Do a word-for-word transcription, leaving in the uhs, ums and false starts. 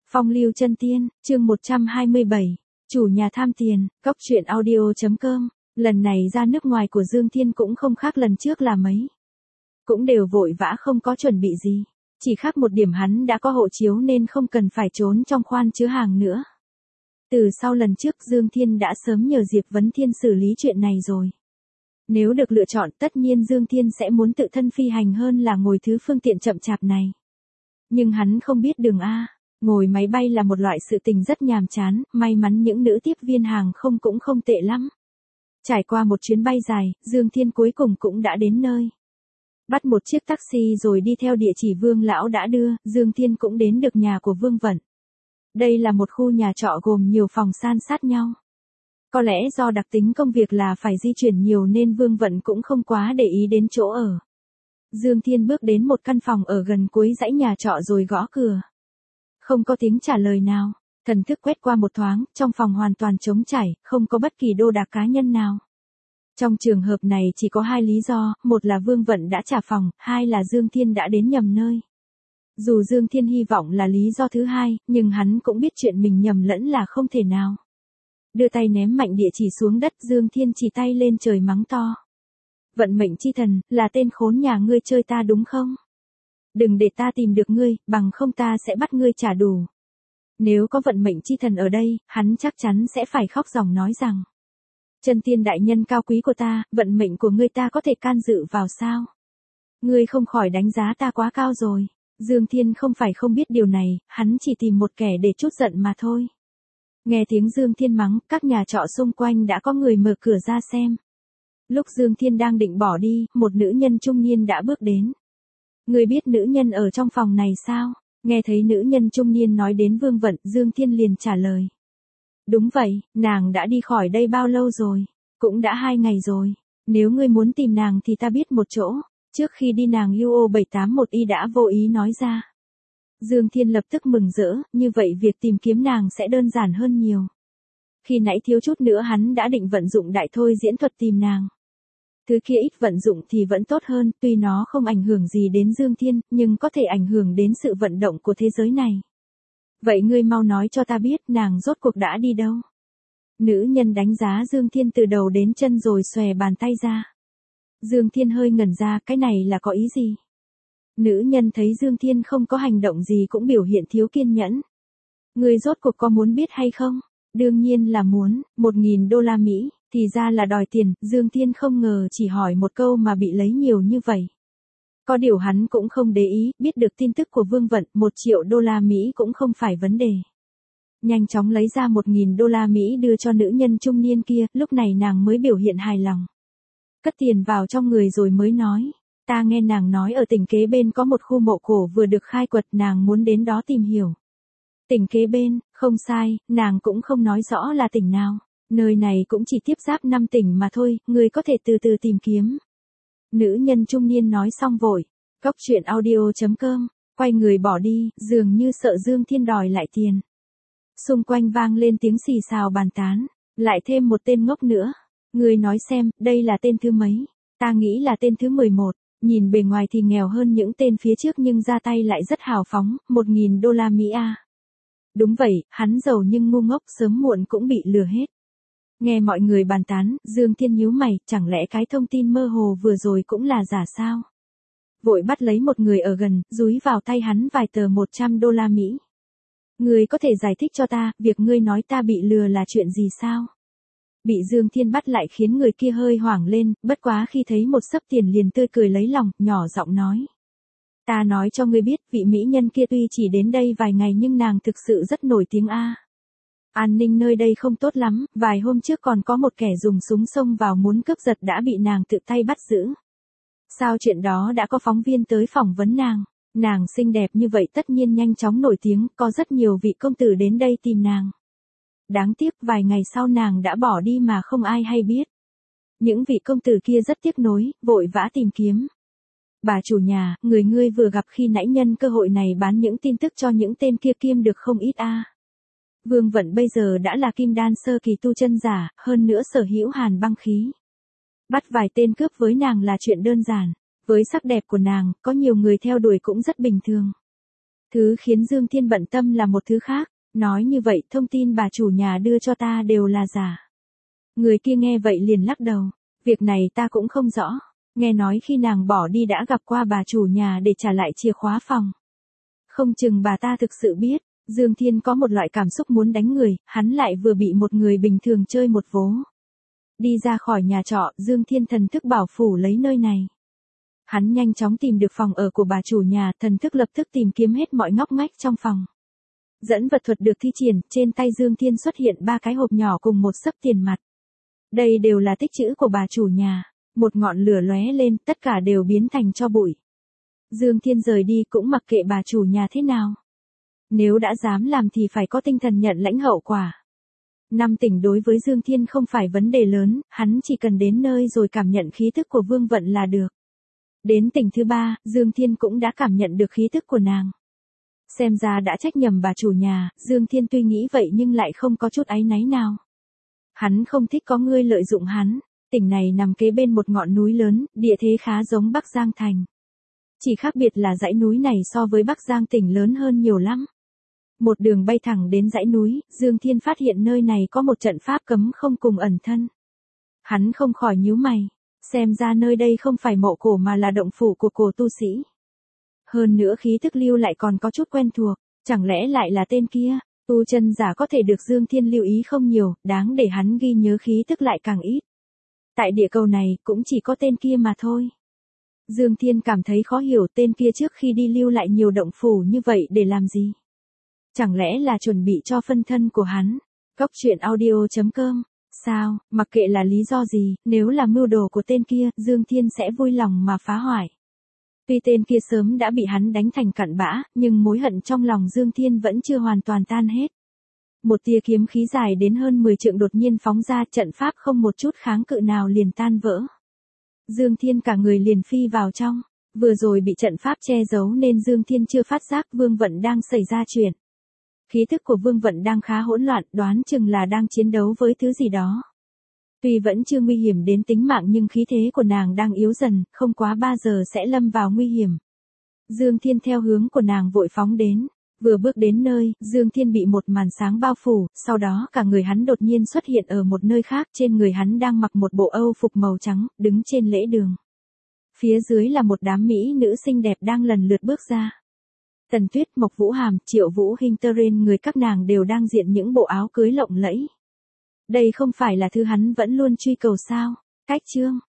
Phong lưu chân tiên, chương một trăm hai mươi bảy, chủ nhà tham tiền, cóc truyện audio.com, lần này ra nước ngoài của Dương Thiên cũng không khác lần trước là mấy. Cũng đều vội vã không có chuẩn bị gì, chỉ khác một điểm hắn đã có hộ chiếu nên không cần phải trốn trong khoan chứa hàng nữa. Từ sau lần trước Dương Thiên đã sớm nhờ Diệp Vấn Thiên xử lý chuyện này rồi. Nếu được lựa chọn tất nhiên Dương Thiên sẽ muốn tự thân phi hành hơn là ngồi thứ phương tiện chậm chạp này. Nhưng hắn không biết đường A. Ngồi máy bay là một loại sự tình rất nhàm chán, may mắn những nữ tiếp viên hàng không cũng không tệ lắm. Trải qua một chuyến bay dài, Dương Thiên cuối cùng cũng đã đến nơi. Bắt một chiếc taxi rồi đi theo địa chỉ Vương Lão đã đưa, Dương Thiên cũng đến được nhà của Vương Vận. Đây là một khu nhà trọ gồm nhiều phòng san sát nhau. Có lẽ do đặc tính công việc là phải di chuyển nhiều nên Vương Vận cũng không quá để ý đến chỗ ở. Dương Thiên bước đến một căn phòng ở gần cuối dãy nhà trọ rồi gõ cửa. Không có tiếng trả lời nào, thần thức quét qua một thoáng, trong phòng hoàn toàn trống trải, không có bất kỳ đồ đạc cá nhân nào. Trong trường hợp này chỉ có hai lý do, một là Vương Vận đã trả phòng, hai là Dương Thiên đã đến nhầm nơi. Dù Dương Thiên hy vọng là lý do thứ hai, nhưng hắn cũng biết chuyện mình nhầm lẫn là không thể nào. Đưa tay ném mạnh địa chỉ xuống đất, Dương Thiên chỉ tay lên trời mắng to. Vận mệnh chi thần, là tên khốn nhà ngươi chơi ta đúng không? Đừng để ta tìm được ngươi, bằng không ta sẽ bắt ngươi trả đủ. Nếu có vận mệnh chi thần ở đây, hắn chắc chắn sẽ phải khóc ròng nói rằng. Chân tiên đại nhân cao quý của ta, vận mệnh của ngươi ta có thể can dự vào sao? Ngươi không khỏi đánh giá ta quá cao rồi. Dương Thiên không phải không biết điều này, hắn chỉ tìm một kẻ để trút giận mà thôi. Nghe tiếng Dương Thiên mắng, các nhà trọ xung quanh đã có người mở cửa ra xem. Lúc Dương Thiên đang định bỏ đi, một nữ nhân trung niên đã bước đến. Người biết nữ nhân ở trong phòng này sao? Nghe thấy nữ nhân trung niên nói đến Vương Vận, Dương Thiên liền trả lời. Đúng vậy, nàng đã đi khỏi đây bao lâu rồi? Cũng đã hai ngày rồi. Nếu ngươi muốn tìm nàng thì ta biết một chỗ. Trước khi đi nàng U O bảy tám một Y đã vô ý nói ra. Dương Thiên lập tức mừng rỡ, như vậy việc tìm kiếm nàng sẽ đơn giản hơn nhiều. Khi nãy thiếu chút nữa hắn đã định vận dụng đại thôi diễn thuật tìm nàng. Thứ kia ít vận dụng thì vẫn tốt hơn, tuy nó không ảnh hưởng gì đến Dương Thiên, nhưng có thể ảnh hưởng đến sự vận động của thế giới này. Vậy ngươi mau nói cho ta biết nàng rốt cuộc đã đi đâu? Nữ nhân đánh giá Dương Thiên từ đầu đến chân rồi xòe bàn tay ra. Dương Thiên hơi ngẩn ra, cái này là có ý gì? Nữ nhân thấy Dương Thiên không có hành động gì cũng biểu hiện thiếu kiên nhẫn. Ngươi rốt cuộc có muốn biết hay không? Đương nhiên là muốn, một nghìn đô la Mỹ. Thì ra là đòi tiền, Dương Thiên không ngờ chỉ hỏi một câu mà bị lấy nhiều như vậy. Có điều hắn cũng không để ý, biết được tin tức của Vương Vận, một triệu đô la Mỹ cũng không phải vấn đề. Nhanh chóng lấy ra một nghìn đô la Mỹ đưa cho nữ nhân trung niên kia, lúc này nàng mới biểu hiện hài lòng. Cất tiền vào trong người rồi mới nói, ta nghe nàng nói ở tỉnh kế bên có một khu mộ cổ vừa được khai quật, nàng muốn đến đó tìm hiểu. Tỉnh kế bên, không sai, nàng cũng không nói rõ là tỉnh nào. Nơi này cũng chỉ tiếp giáp năm tỉnh mà thôi, người có thể từ từ tìm kiếm. Nữ nhân trung niên nói xong vội. Cóc truyện audio.com, quay người bỏ đi, dường như sợ Dương Thiên đòi lại tiền. Xung quanh vang lên tiếng xì xào bàn tán, lại thêm một tên ngốc nữa. Người nói xem, đây là tên thứ mấy? Ta nghĩ là tên thứ mười một, nhìn bề ngoài thì nghèo hơn những tên phía trước nhưng ra tay lại rất hào phóng, một nghìn đô la Mỹ a. Đúng vậy, hắn giàu nhưng ngu ngốc sớm muộn cũng bị lừa hết. Nghe mọi người bàn tán, Dương Thiên nhíu mày, chẳng lẽ cái thông tin mơ hồ vừa rồi cũng là giả sao? Vội bắt lấy một người ở gần, dúi vào tay hắn vài tờ một trăm đô la Mỹ. Ngươi có thể giải thích cho ta, việc ngươi nói ta bị lừa là chuyện gì sao? Bị Dương Thiên bắt lại khiến người kia hơi hoảng lên, bất quá khi thấy một xấp tiền liền tươi cười lấy lòng, nhỏ giọng nói. Ta nói cho ngươi biết, vị mỹ nhân kia tuy chỉ đến đây vài ngày nhưng nàng thực sự rất nổi tiếng a. An ninh nơi đây không tốt lắm, vài hôm trước còn có một kẻ dùng súng xông vào muốn cướp giật đã bị nàng tự tay bắt giữ. Sao chuyện đó đã có phóng viên tới phỏng vấn nàng, nàng xinh đẹp như vậy tất nhiên nhanh chóng nổi tiếng, có rất nhiều vị công tử đến đây tìm nàng. Đáng tiếc vài ngày sau nàng đã bỏ đi mà không ai hay biết. Những vị công tử kia rất tiếc nối, vội vã tìm kiếm. Bà chủ nhà, người ngươi vừa gặp khi nãy nhân cơ hội này bán những tin tức cho những tên kia kiêm được không ít a. Vương Vận bây giờ đã là kim đan sơ kỳ tu chân giả, hơn nữa sở hữu hàn băng khí. Bắt vài tên cướp với nàng là chuyện đơn giản, với sắc đẹp của nàng, có nhiều người theo đuổi cũng rất bình thường. Thứ khiến Dương Thiên bận tâm là một thứ khác, nói như vậy thông tin bà chủ nhà đưa cho ta đều là giả. Người kia nghe vậy liền lắc đầu, việc này ta cũng không rõ, nghe nói khi nàng bỏ đi đã gặp qua bà chủ nhà để trả lại chìa khóa phòng. Không chừng bà ta thực sự biết. Dương Thiên có một loại cảm xúc muốn đánh người, hắn lại vừa bị một người bình thường chơi một vố. Đi ra khỏi nhà trọ, Dương Thiên thần thức bảo phủ lấy nơi này. Hắn nhanh chóng tìm được phòng ở của bà chủ nhà, thần thức lập tức tìm kiếm hết mọi ngóc ngách trong phòng. Dẫn vật thuật được thi triển, trên tay Dương Thiên xuất hiện ba cái hộp nhỏ cùng một xấp tiền mặt. Đây đều là tích trữ của bà chủ nhà, một ngọn lửa lóe lên, tất cả đều biến thành tro bụi. Dương Thiên rời đi cũng mặc kệ bà chủ nhà thế nào. Nếu đã dám làm thì phải có tinh thần nhận lãnh hậu quả. Năm tỉnh đối với Dương Thiên không phải vấn đề lớn, hắn chỉ cần đến nơi rồi cảm nhận khí thức của Vương Vận là được. Đến tỉnh thứ ba, Dương Thiên cũng đã cảm nhận được khí thức của nàng. Xem ra đã trách nhầm bà chủ nhà, Dương Thiên tuy nghĩ vậy nhưng lại không có chút áy náy nào. Hắn không thích có người lợi dụng hắn. Tỉnh này nằm kế bên một ngọn núi lớn, địa thế khá giống Bắc Giang thành. Chỉ khác biệt là dãy núi này so với Bắc Giang tỉnh lớn hơn nhiều lắm. Một đường bay thẳng đến dãy núi, Dương Thiên phát hiện nơi này có một trận pháp cấm không cùng ẩn thân. Hắn không khỏi nhíu mày, xem ra nơi đây không phải mộ cổ mà là động phủ của cổ tu sĩ. Hơn nữa khí thức lưu lại còn có chút quen thuộc, chẳng lẽ lại là tên kia, tu chân giả có thể được Dương Thiên lưu ý không nhiều, đáng để hắn ghi nhớ khí thức lại càng ít. Tại địa cầu này cũng chỉ có tên kia mà thôi. Dương Thiên cảm thấy khó hiểu tên kia trước khi đi lưu lại nhiều động phủ như vậy để làm gì. Chẳng lẽ là chuẩn bị cho phân thân của hắn? Góc truyện audio chấm com. Sao, mặc kệ là lý do gì, nếu là mưu đồ của tên kia, Dương Thiên sẽ vui lòng mà phá hoại. Tuy tên kia sớm đã bị hắn đánh thành cặn bã, nhưng mối hận trong lòng Dương Thiên vẫn chưa hoàn toàn tan hết. Một tia kiếm khí dài đến hơn mười trượng đột nhiên phóng ra, trận pháp không một chút kháng cự nào liền tan vỡ. Dương Thiên cả người liền phi vào trong, vừa rồi bị trận pháp che giấu nên Dương Thiên chưa phát giác Vương Vận đang xảy ra chuyện. Khí thức của Vương Vận đang khá hỗn loạn, đoán chừng là đang chiến đấu với thứ gì đó. Tuy vẫn chưa nguy hiểm đến tính mạng nhưng khí thế của nàng đang yếu dần, không quá ba giờ sẽ lâm vào nguy hiểm. Dương Thiên theo hướng của nàng vội phóng đến. Vừa bước đến nơi, Dương Thiên bị một màn sáng bao phủ, sau đó cả người hắn đột nhiên xuất hiện ở một nơi khác, trên người hắn đang mặc một bộ âu phục màu trắng, đứng trên lễ đường. Phía dưới là một đám mỹ nữ xinh đẹp đang lần lượt bước ra. Tần Tuyết, Mộc Vũ Hàm, Triệu Vũ Hinh tơ rên người các nàng đều đang diện những bộ áo cưới lộng lẫy. Đây không phải là thứ hắn vẫn luôn truy cầu sao? Cách chương